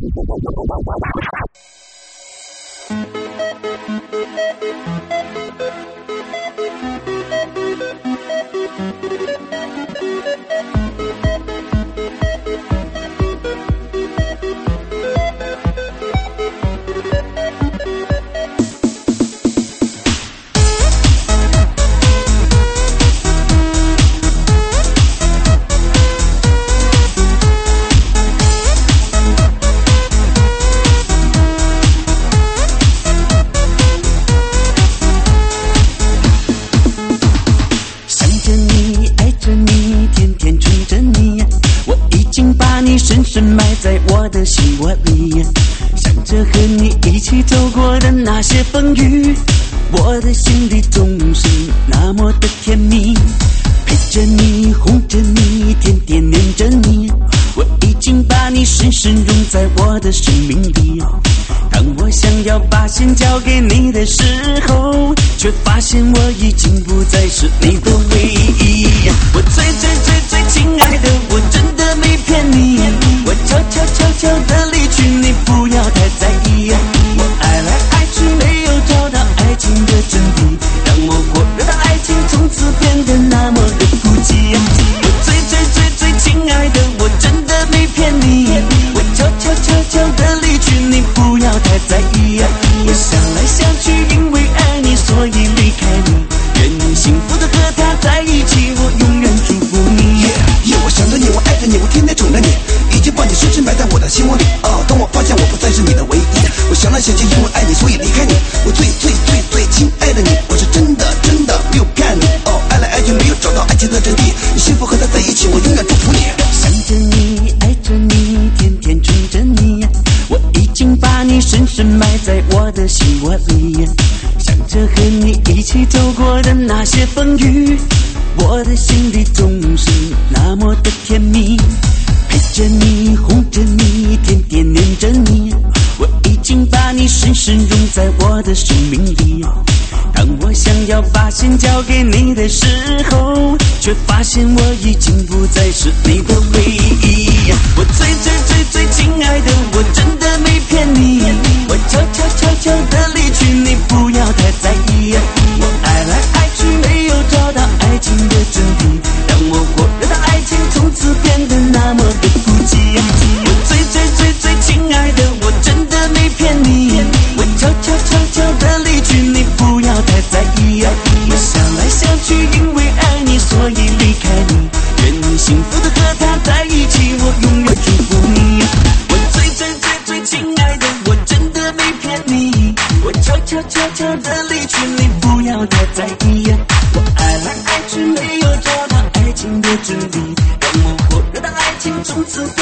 深深埋在我的心窝里，想着和你一起走过的那些风雨，我的心里总是那么的甜蜜，陪着你，哄着你，天天黏着你，我已经把你深深融在我的生命里。当我想要把心交给你的时候，却发现我已经不再是你的唯一。我最亲爱的，我真的没骗你，我悄悄的离去，你不要太在意。我爱来爱去，没有找到爱情的真谛，让我火热的爱情从此变得那么的孤寂。我最亲爱的，我真的没骗你，我悄悄的离去，你不要太在意。我想来想去，因为爱你，所以离开你，愿你幸福的和他在一起，我永远祝福你。 我想着你，我爱着你，我天天宠着你，已经把你深深埋在我的心窝里。当我发现我不再是你的唯一，我想来想去，因为爱你，所以离开你。我最亲爱的你，我是真的没有骗你。爱来爱去，没有找到爱情的真谛，你幸福和他在一起，我永远祝福你。 想着你，爱着你，天天宠着你，我已经把你深深埋在我的心窝里，想着和你一起走过的那些风雨，我的心里总是那么的甜蜜，陪着你，哄着你，天天黏着你，我已经把你深深融在我的生命里。当我想要把心交给你的时候，却发现我已经不再是你的唯一。我最亲爱的，我真的没骗你，我悄悄的离去，你不要太在意。我爱来爱去，没有找到爱情的真谛，让我火热的爱情从此变得那么的孤寂。我最亲爱的，我真的没骗你，我悄悄的离去，你不要太在意。我想来想去，因为爱你，所以离开你，愿你幸福的和他在一起，我永远祝福你。我最亲爱的，我真的没骗你，我悄悄的离去，你不要太在意。我爱来爱去，没有找到爱情的真谛，让我火热的爱情从此